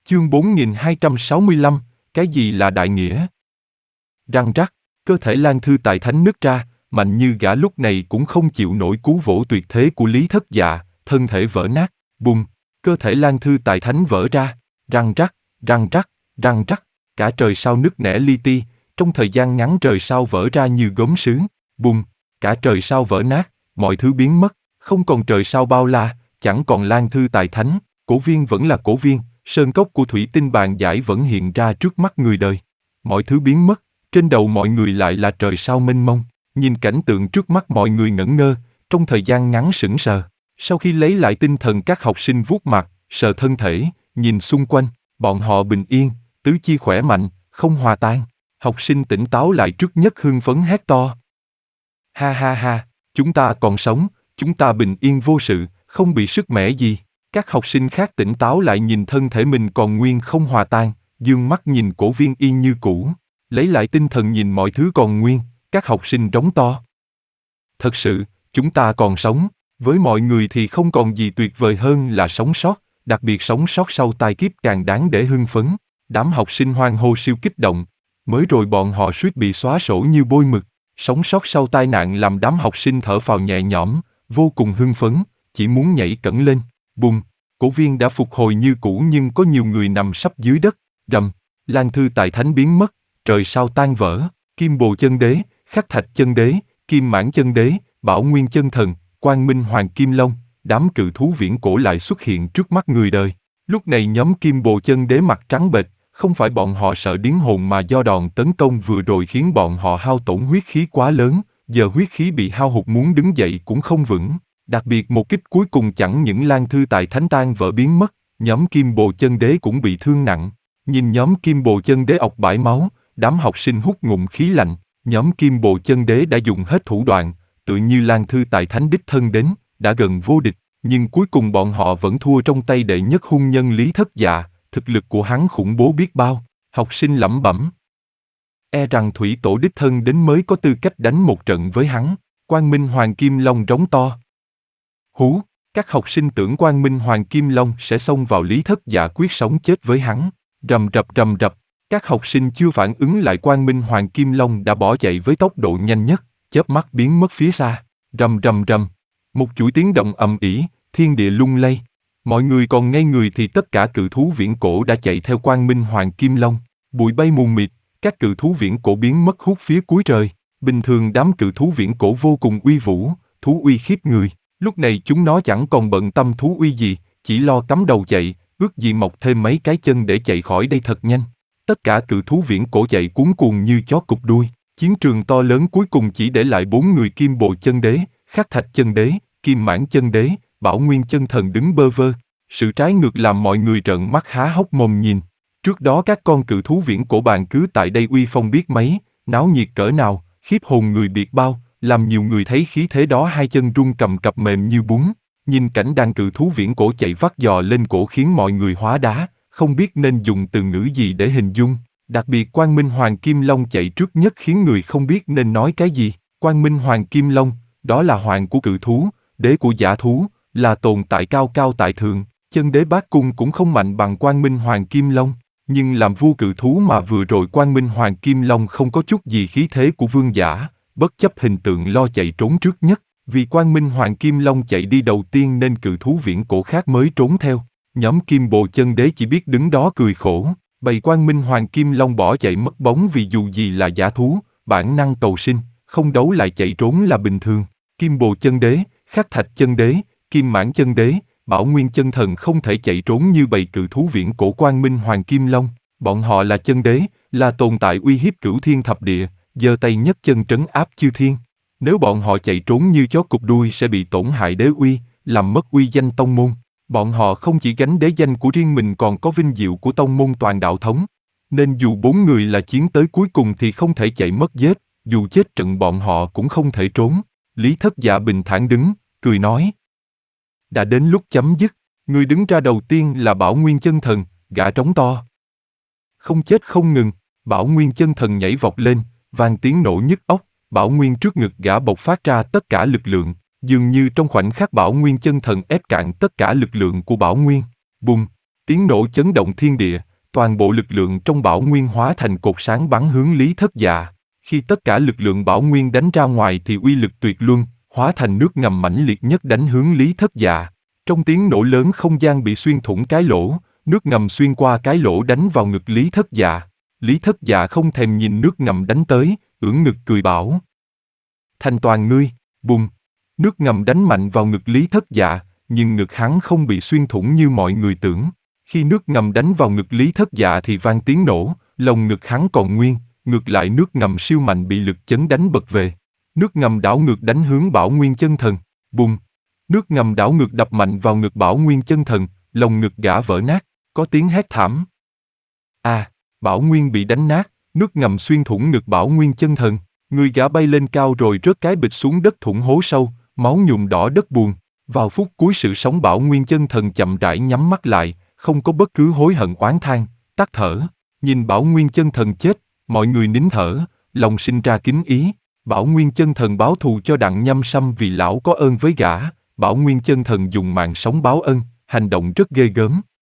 Chương 4265, cái gì là đại nghĩa? Răng rắc, cơ thể Lan Thư Tài Thánh nứt ra, mạnh như gã lúc này cũng không chịu nổi cú vỗ tuyệt thế của Lý Thất Dạ, thân thể vỡ nát, bùng, cơ thể Lan Thư Tài Thánh vỡ ra, răng rắc, răng rắc, răng rắc, cả trời sao nứt nẻ li ti, trong thời gian ngắn trời sao vỡ ra như gốm sứ, bùng, cả trời sao vỡ nát, mọi thứ biến mất, không còn trời sao bao la, chẳng còn Lan Thư Tài Thánh, cổ viên vẫn là cổ viên, sơn cốc của thủy tinh bàn giải vẫn hiện ra trước mắt người đời. Mọi thứ biến mất, trên đầu mọi người lại là trời sao mênh mông, nhìn cảnh tượng trước mắt mọi người ngẩn ngơ, trong thời gian ngắn sững sờ. Sau khi lấy lại tinh thần các học sinh vuốt mặt, sờ thân thể, nhìn xung quanh, bọn họ bình yên, tứ chi khỏe mạnh, không hòa tan. Học sinh tỉnh táo lại trước nhất hưng phấn hét to. Ha ha ha, chúng ta còn sống, chúng ta bình yên vô sự, không bị sức mẻ gì. Các học sinh khác tỉnh táo lại nhìn thân thể mình còn nguyên không hòa tan, dương mắt nhìn cổ viên y như cũ. Lấy lại tinh thần nhìn mọi thứ còn nguyên, các học sinh rống to. Thật sự, chúng ta còn sống, với mọi người thì không còn gì tuyệt vời hơn là sống sót, đặc biệt sống sót sau tai kiếp càng đáng để hưng phấn. Đám học sinh hoan hô siêu kích động, mới rồi bọn họ suýt bị xóa sổ như bôi mực. Sống sót sau tai nạn làm đám học sinh thở phào nhẹ nhõm, vô cùng hưng phấn, chỉ muốn nhảy cẫng lên. Bùng, cổ viên đã phục hồi như cũ nhưng có nhiều người nằm sắp dưới đất. Rầm, Lan Thư Tài Thánh biến mất, trời sao tan vỡ, Kim Bồ Chân Đế, Khắc Thạch Chân Đế, Kim Mãn Chân Đế, Bảo Nguyên Chân Thần, Quang Minh Hoàng Kim Long, đám cự thú viễn cổ lại xuất hiện trước mắt người đời. Lúc này nhóm Kim Bồ Chân Đế mặt trắng bệch, không phải bọn họ sợ điếng hồn mà do đòn tấn công vừa rồi khiến bọn họ hao tổn huyết khí quá lớn, giờ huyết khí bị hao hụt muốn đứng dậy cũng không vững. Đặc biệt một kích cuối cùng chẳng những Lan Thư Tài Thánh tan vỡ biến mất, nhóm Kim Bồ Chân Đế cũng bị thương nặng. Nhìn nhóm Kim Bồ Chân Đế ọc bãi máu, đám học sinh hút ngụm khí lạnh, nhóm Kim Bồ Chân Đế đã dùng hết thủ đoạn, tự như Lan Thư Tài Thánh đích thân đến, đã gần vô địch, nhưng cuối cùng bọn họ vẫn thua trong tay đệ nhất hung nhân Lý Thất Dạ, thực lực của hắn khủng bố biết bao. Học sinh lẩm bẩm. E rằng Thủy Tổ đích thân đến mới có tư cách đánh một trận với hắn. Quang Minh Hoàng Kim Long rống to. Hú, các học sinh tưởng Quang Minh Hoàng Kim Long sẽ xông vào Lý Thất Dạ quyết sống chết với hắn. Rầm rập, các học sinh chưa phản ứng lại Quang Minh Hoàng Kim Long đã bỏ chạy với tốc độ nhanh nhất, chớp mắt biến mất phía xa. Rầm, một chuỗi tiếng động ầm ĩ, thiên địa lung lay. Mọi người còn ngây người thì tất cả cự thú viễn cổ đã chạy theo Quang Minh Hoàng Kim Long. Bụi bay mù mịt, các cự thú viễn cổ biến mất hút phía cuối trời. Bình thường đám cự thú viễn cổ vô cùng uy vũ, thú uy khiếp người. Lúc này chúng nó chẳng còn bận tâm thú uy gì, chỉ lo cắm đầu chạy, ước gì mọc thêm mấy cái chân để chạy khỏi đây thật nhanh. Tất cả cự thú viễn cổ chạy cuống cuồng như chó cụp đuôi. Chiến trường to lớn cuối cùng chỉ để lại 4 người Kim Bồ Chân Đế, Khắc Thạch Chân Đế, Kim Mãn Chân Đế, Bảo Nguyên Chân Thần đứng bơ vơ. Sự trái ngược làm mọi người trợn mắt há hốc mồm nhìn. Trước đó các con cự thú viễn cổ bàn cứ tại đây uy phong biết mấy, náo nhiệt cỡ nào, khiếp hồn người biệt bao, làm nhiều người thấy khí thế đó hai chân run cầm cập mềm như bún. Nhìn cảnh đàn cự thú viễn cổ chạy vắt giò lên cổ khiến mọi người hóa đá, không biết nên dùng từ ngữ gì để hình dung. Đặc biệt Quang Minh Hoàng Kim Long chạy trước nhất khiến người không biết nên nói cái gì. Quang Minh Hoàng Kim Long, đó là hoàng của cự thú, đế của dã thú, là tồn tại cao cao tại thượng. Chân đế bát cung cũng không mạnh bằng Quang Minh Hoàng Kim Long, nhưng làm vua cự thú mà vừa rồi Quang Minh Hoàng Kim Long không có chút gì khí thế của vương giả, bất chấp hình tượng lo chạy trốn trước nhất, vì Quang Minh Hoàng Kim Long chạy đi đầu tiên nên cự thú viễn cổ khác mới trốn theo. Nhóm Kim Bồ Chân Đế chỉ biết đứng đó cười khổ, bầy Quang Minh Hoàng Kim Long bỏ chạy mất bóng vì dù gì là dã thú, bản năng cầu sinh, không đấu lại chạy trốn là bình thường. Kim Bồ Chân Đế, Khắc Thạch Chân Đế, Kim Mãn Chân Đế, Bảo Nguyên Chân Thần không thể chạy trốn như bầy cự thú viễn cổ Quang Minh Hoàng Kim Long. Bọn họ là chân đế, là tồn tại uy hiếp cửu thiên thập địa, giơ tay nhấc chân trấn áp chư thiên. Nếu bọn họ chạy trốn như chó cụp đuôi sẽ bị tổn hại đế uy, làm mất uy danh tông môn. Bọn họ không chỉ gánh đế danh của riêng mình còn có vinh diệu của tông môn toàn đạo thống. Nên dù 4 người là chiến tới cuối cùng thì không thể chạy mất giết, dù chết trận bọn họ cũng không thể trốn. Lý Thất Dạ bình thản đứng, cười nói. Đã đến lúc chấm dứt, người đứng ra đầu tiên là Bảo Nguyên Chân Thần, gã trống to. Không chết không ngừng, Bảo Nguyên Chân Thần nhảy vọt lên, vang tiếng nổ nhức óc, Bảo Nguyên trước ngực gã bộc phát ra tất cả lực lượng, dường như trong khoảnh khắc Bảo Nguyên Chân Thần ép cạn tất cả lực lượng của Bảo Nguyên. Bùng, Tiếng nổ chấn động thiên địa, toàn bộ lực lượng trong Bảo Nguyên hóa thành cột sáng bắn hướng Lý Thất Dạ. Khi tất cả lực lượng Bảo Nguyên đánh ra ngoài thì uy lực tuyệt luân, hóa thành nước ngầm mãnh liệt nhất đánh hướng Lý Thất Dạ. Trong tiếng nổ lớn không gian bị xuyên thủng cái lỗ, nước ngầm xuyên qua cái lỗ đánh vào ngực Lý Thất Dạ. Lý Thất Dạ không thèm nhìn nước ngầm đánh tới, ưỡn ngực cười bảo. Thành toàn ngươi, bùng. Nước ngầm đánh mạnh vào ngực Lý Thất Dạ, nhưng ngực hắn không bị xuyên thủng như mọi người tưởng. Khi nước ngầm đánh vào ngực Lý Thất Dạ thì vang tiếng nổ, lồng ngực hắn còn nguyên, ngược lại nước ngầm siêu mạnh bị lực chấn đánh bật về. Nước ngầm đảo ngược đánh hướng Bảo Nguyên Chân Thần, bùng. Nước ngầm đảo ngược đập mạnh vào ngực Bảo Nguyên Chân Thần, lồng ngực gã vỡ nát, có tiếng hét thảm. Bảo Nguyên bị đánh nát, nước ngầm xuyên thủng ngực Bảo Nguyên Chân Thần, người gã bay lên cao rồi rớt cái bịch xuống đất thủng hố sâu, máu nhuộm đỏ đất buồn. Vào phút cuối sự sống Bảo Nguyên Chân Thần chậm rãi nhắm mắt lại, không có bất cứ hối hận oán than, tắt thở. Nhìn Bảo Nguyên Chân Thần chết, mọi người nín thở, lòng sinh ra kính ý. Bảo Nguyên Chân Thần báo thù cho Đặng Nhâm Sâm vì lão có ơn với gã. Bảo Nguyên Chân Thần dùng mạng sống báo ân, hành động rất ghê gớm.